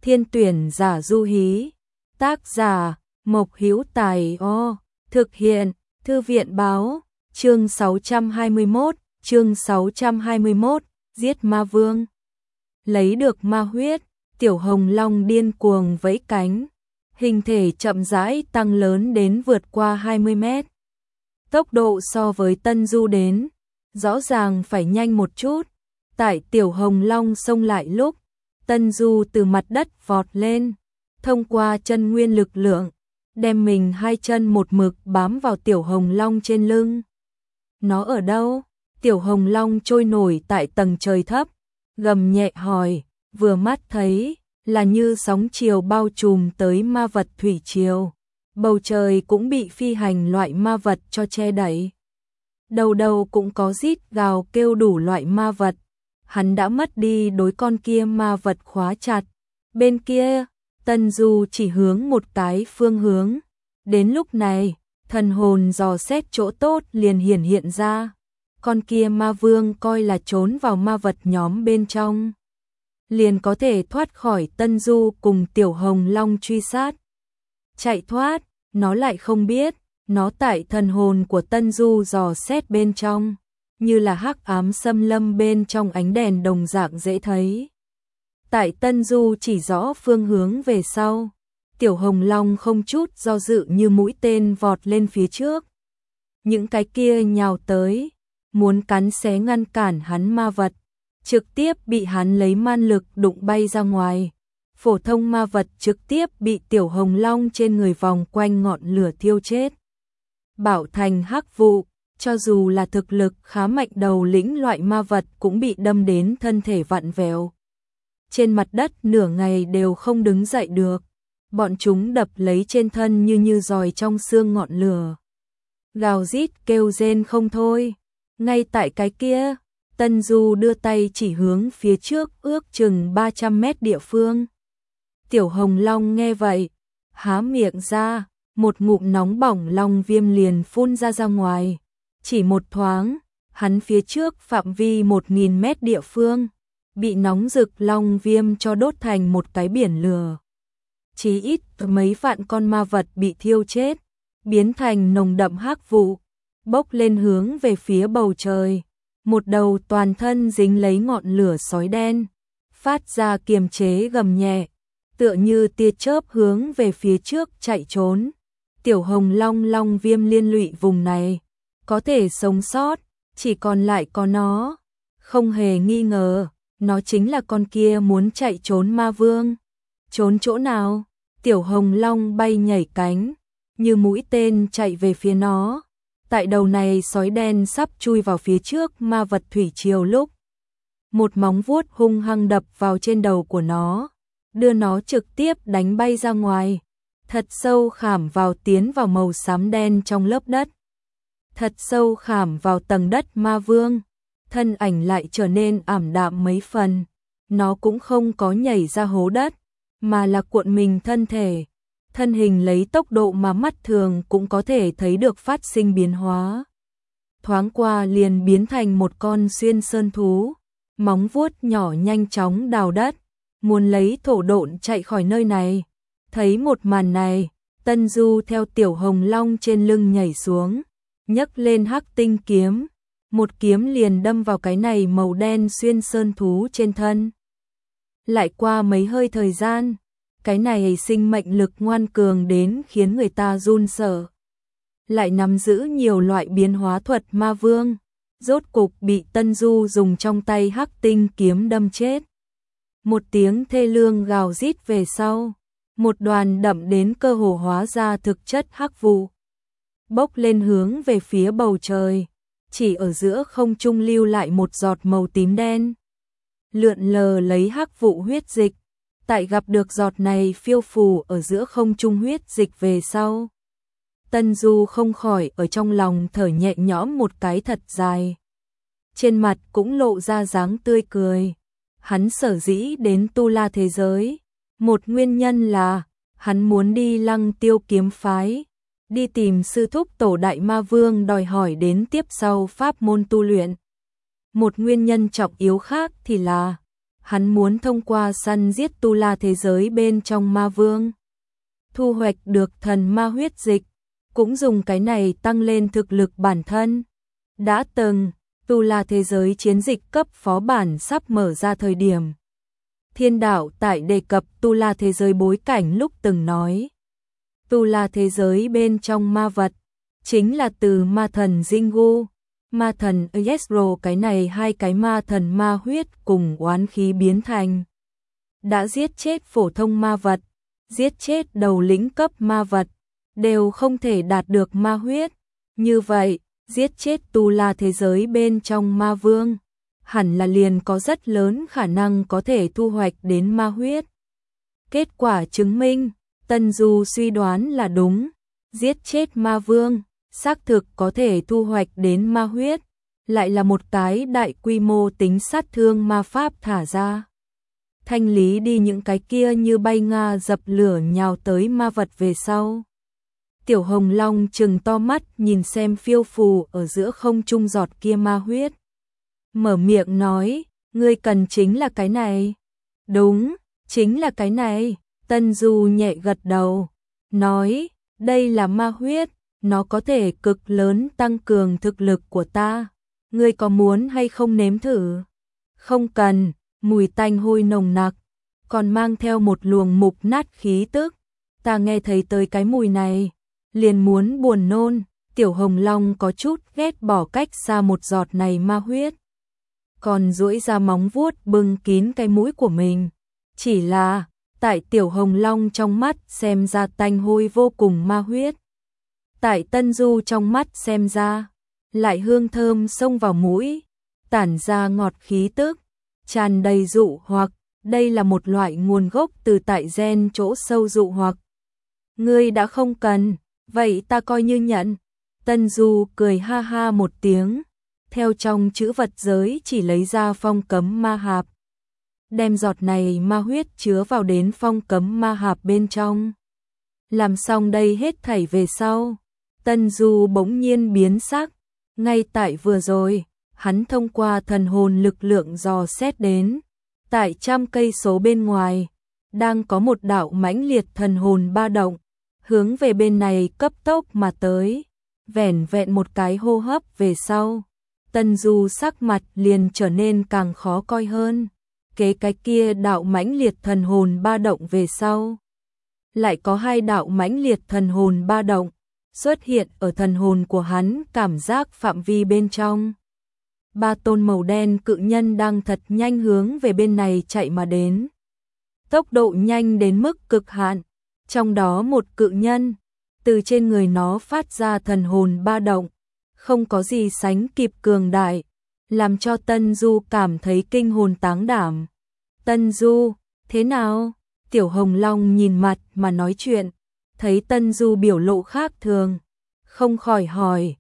Thiên tuyển giả du hí. Tác giả Mộc Hữu Tài. Thực hiện Thư viện báo. Chương 621, giết ma vương. Lấy được ma huyết, Tiểu Hồng Long điên cuồng vẫy cánh, hình thể chậm rãi tăng lớn đến vượt qua 20 mét. Tốc độ so với Tân Du đến, rõ ràng phải nhanh một chút. Tại Tiểu Hồng Long xông lại lúc, Tân Du từ mặt đất vọt lên, thông qua chân nguyên lực lượng, đem mình hai chân một mực bám vào Tiểu Hồng Long trên lưng. Nó ở đâu? Tiểu Hồng Long trôi nổi tại tầng trời thấp, gầm nhẹ hỏi, vừa mắt thấy là như sóng chiều bao trùm tới ma vật thủy triều. Bầu trời cũng bị phi hành loại ma vật cho che đậy. Đầu đầu cũng có rít gào kêu đủ loại ma vật. Hắn đã mất đi đối con kia ma vật khóa chặt. Bên kia, Tân Du chỉ hướng một cái phương hướng. Đến lúc này, thần hồn dò xét chỗ tốt liền hiện ra. Con kia ma vương coi là trốn vào ma vật nhóm bên trong, liền có thể thoát khỏi Tân Du cùng Tiểu Hồng Long truy sát. Chạy thoát, nó lại không biết, nó tại thần hồn của Tân Du dò xét bên trong, như là hắc ám xâm lâm bên trong ánh đèn đồng dạng dễ thấy. Tại Tân Du chỉ rõ phương hướng về sau, Tiểu Hồng Long không chút do dự như mũi tên vọt lên phía trước. Những cái kia nhào tới, muốn cắn xé ngăn cản hắn ma vật, trực tiếp bị hắn lấy man lực đụng bay ra ngoài. Phổ thông ma vật trực tiếp bị Tiểu Hồng Long trên người vòng quanh ngọn lửa thiêu chết. Bảo thành hắc vụ, cho dù là thực lực khá mạnh đầu lĩnh loại ma vật cũng bị đâm đến thân thể vặn vẹo. Trên mặt đất nửa ngày đều không đứng dậy được. Bọn chúng đập lấy trên thân như giòi trong xương ngọn lửa. Gào rít kêu rên không thôi. Ngay tại cái kia, Tân Du đưa tay chỉ hướng phía trước ước chừng 300 mét địa phương. Tiểu Hồng Long nghe vậy, há miệng ra, một ngụm nóng bỏng long viêm liền phun ra ngoài. Chỉ một thoáng, hắn phía trước phạm vi 1000 mét địa phương, bị nóng rực long viêm cho đốt thành một cái biển lửa. Chí ít mấy vạn con ma vật bị thiêu chết, biến thành nồng đậm hắc vụ, bốc lên hướng về phía bầu trời. Một đầu toàn thân dính lấy ngọn lửa sói đen, phát ra kiềm chế gầm nhẹ, tựa như tia chớp hướng về phía trước chạy trốn. Tiểu Hồng Long long viêm liên lụy vùng này, có thể sống sót, chỉ còn lại có nó. Không hề nghi ngờ, nó chính là con kia muốn chạy trốn ma vương. Trốn chỗ nào? Tiểu Hồng Long bay nhảy cánh, như mũi tên chạy về phía nó. Tại đầu này sói đen sắp chui vào phía trước ma vật thủy triều lúc, một móng vuốt hung hăng đập vào trên đầu của nó, đưa nó trực tiếp đánh bay ra ngoài, thật sâu khảm vào tiến vào màu xám đen trong lớp đất. Thật sâu khảm vào tầng đất ma vương, thân ảnh lại trở nên ảm đạm mấy phần. Nó cũng không có nhảy ra hố đất, mà là cuộn mình thân thể. Thân hình lấy tốc độ mà mắt thường cũng có thể thấy được phát sinh biến hóa. Thoáng qua liền biến thành một con xuyên sơn thú, móng vuốt nhỏ nhanh chóng đào đất, muốn lấy thổ độn chạy khỏi nơi này. Thấy một màn này, Tân Du theo Tiểu Hồng Long trên lưng nhảy xuống, nhấc lên hắc tinh kiếm, một kiếm liền đâm vào cái này màu đen xuyên sơn thú trên thân. Lại qua mấy hơi thời gian, cái này sinh mệnh lực ngoan cường đến khiến người ta run sợ. Lại nắm giữ nhiều loại biến hóa thuật ma vương, rốt cục bị Tân Du dùng trong tay hắc tinh kiếm đâm chết. Một tiếng thê lương gào rít về sau, một đoàn đậm đến cơ hồ hóa ra thực chất hắc vụ, bốc lên hướng về phía bầu trời, chỉ ở giữa không trung lưu lại một giọt màu tím đen, lượn lờ lấy hắc vụ huyết dịch. Tại gặp được giọt này phiêu phù ở giữa không trung huyết dịch về sau, Tân Du không khỏi ở trong lòng thở nhẹ nhõm một cái thật dài. Trên mặt cũng lộ ra dáng tươi cười. Hắn sở dĩ đến Tu La thế giới, một nguyên nhân là hắn muốn đi Lăng Tiêu kiếm phái, đi tìm sư thúc tổ đại ma vương đòi hỏi đến tiếp sau pháp môn tu luyện. Một nguyên nhân trọng yếu khác thì là hắn muốn thông qua săn giết tu la thế giới bên trong ma vương, thu hoạch được thần ma huyết dịch, cũng dùng cái này tăng lên thực lực bản thân. Đã từng, tu la thế giới chiến dịch cấp phó bản sắp mở ra thời điểm. Thiên đạo tại đề cập tu la thế giới bối cảnh lúc từng nói. Tu la thế giới bên trong ma vật, chính là từ ma thần Jingu, ma thần Yesro cái này hai cái ma thần ma huyết cùng oán khí biến thành. Đã giết chết phổ thông ma vật, giết chết đầu lĩnh cấp ma vật, đều không thể đạt được ma huyết. Như vậy, giết chết tu la thế giới bên trong ma vương, hẳn là liền có rất lớn khả năng có thể thu hoạch đến ma huyết. Kết quả chứng minh, Tân Du suy đoán là đúng, giết chết ma vương, xác thực có thể thu hoạch đến ma huyết, lại là một cái đại quy mô tính sát thương ma pháp thả ra. Thanh lý đi những cái kia như bay nga dập lửa nhào tới ma vật về sau. Tiểu Hồng Long trừng to mắt nhìn xem phiêu phù ở giữa không trung giọt kia ma huyết. Mở miệng nói, ngươi cần chính là cái này. Đúng, chính là cái này. Tân Du nhẹ gật đầu, nói, đây là ma huyết, nó có thể cực lớn tăng cường thực lực của ta. Ngươi có muốn hay không nếm thử? Không cần, mùi tanh hôi nồng nặc, còn mang theo một luồng mục nát khí tức. Ta nghe thấy tới cái mùi này, liền muốn buồn nôn. Tiểu Hồng Long có chút ghét bỏ cách xa một giọt này ma huyết, còn duỗi ra móng vuốt bưng kín cái mũi của mình. Chỉ là, tại Tiểu Hồng Long trong mắt xem ra tanh hôi vô cùng ma huyết. Tại Tân Du trong mắt xem ra, lại hương thơm xông vào mũi, tản ra ngọt khí tức, tràn đầy dụ hoặc. Đây là một loại nguồn gốc từ tại gen chỗ sâu dụ hoặc. Ngươi đã không cần, vậy ta coi như nhận. Tân Du cười ha ha một tiếng, theo trong chữ vật giới chỉ lấy ra phong cấm ma hạp, đem giọt này ma huyết chứa vào đến phong cấm ma hạp bên trong. Làm xong đây hết thảy về sau, Tân Du bỗng nhiên biến sắc. Ngay tại vừa rồi, hắn thông qua thần hồn lực lượng dò xét đến, tại 100 cây số bên ngoài, đang có một đạo mãnh liệt thần hồn ba động, hướng về bên này cấp tốc mà tới. Vẻn vẹn một cái hô hấp về sau, Tân Du sắc mặt liền trở nên càng khó coi hơn. Kế cái kia đạo mãnh liệt thần hồn ba động về sau, lại có hai đạo mãnh liệt thần hồn ba động xuất hiện ở thần hồn của hắn cảm giác phạm vi bên trong. Ba tôn màu đen cự nhân đang thật nhanh hướng về bên này chạy mà đến. Tốc độ nhanh đến mức cực hạn, trong đó một cự nhân, từ trên người nó phát ra thần hồn ba động, không có gì sánh kịp cường đại, làm cho Tân Du cảm thấy kinh hồn táng đảm. Tân Du, thế nào? Tiểu Hồng Long nhìn mặt mà nói chuyện, thấy Tân Du biểu lộ khác thường, không khỏi hỏi,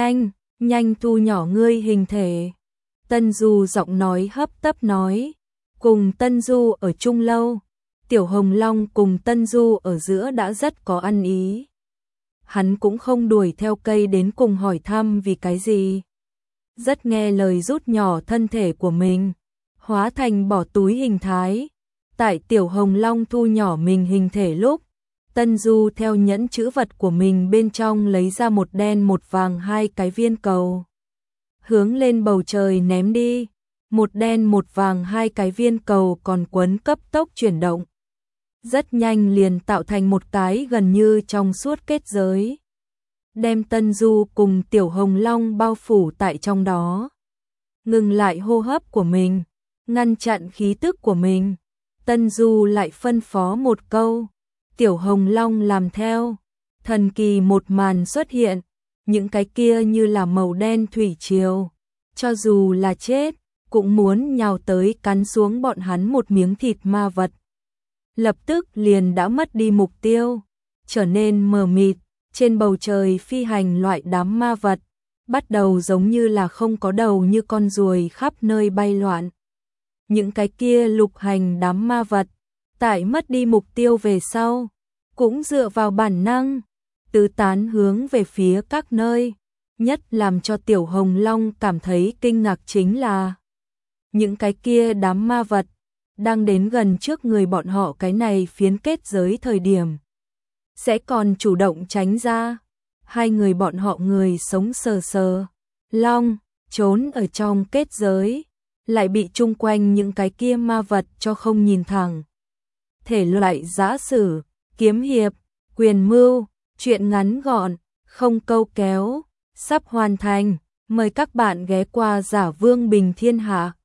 nhanh thu nhỏ ngươi hình thể. Tân Du giọng nói hấp tấp nói, cùng Tân Du ở chung lâu, Tiểu Hồng Long cùng Tân Du ở giữa đã rất có ăn ý. Hắn cũng không đuổi theo cây đến cùng hỏi thăm vì cái gì. Rất nghe lời rút nhỏ thân thể của mình, hóa thành bỏ túi hình thái. Tại Tiểu Hồng Long thu nhỏ mình hình thể lúc, Tân Du theo nhẫn chữ vật của mình bên trong lấy ra một đen một vàng hai cái viên cầu, hướng lên bầu trời ném đi. Một đen một vàng hai cái viên cầu còn quấn cấp tốc chuyển động, rất nhanh liền tạo thành một cái gần như trong suốt kết giới, đem Tân Du cùng Tiểu Hồng Long bao phủ tại trong đó. Ngừng lại hô hấp của mình, ngăn chặn khí tức của mình, Tân Du lại phân phó một câu, Tiểu Hồng Long làm theo. Thần kỳ một màn xuất hiện, những cái kia như là màu đen thủy triều, cho dù là chết, cũng muốn nhào tới cắn xuống bọn hắn một miếng thịt ma vật. Lập tức liền đã mất đi mục tiêu, trở nên mờ mịt, trên bầu trời phi hành loại đám ma vật, bắt đầu giống như là không có đầu như con ruồi khắp nơi bay loạn. Những cái kia lục hành đám ma vật, tại mất đi mục tiêu về sau, cũng dựa vào bản năng, tứ tán hướng về phía các nơi. Nhất làm cho Tiểu Hồng Long cảm thấy kinh ngạc chính là những cái kia đám ma vật đang đến gần trước người bọn họ, cái này phiến kết giới thời điểm sẽ còn chủ động tránh ra. Hai người bọn họ người sống sờ sờ, long, trốn ở trong kết giới, lại bị chung quanh những cái kia ma vật cho không nhìn thẳng. Thể loại giã sử, kiếm hiệp, quyền mưu, truyện ngắn gọn, không câu kéo, sắp hoàn thành. Mời các bạn ghé qua Giả Vương Bình Thiên Hạ.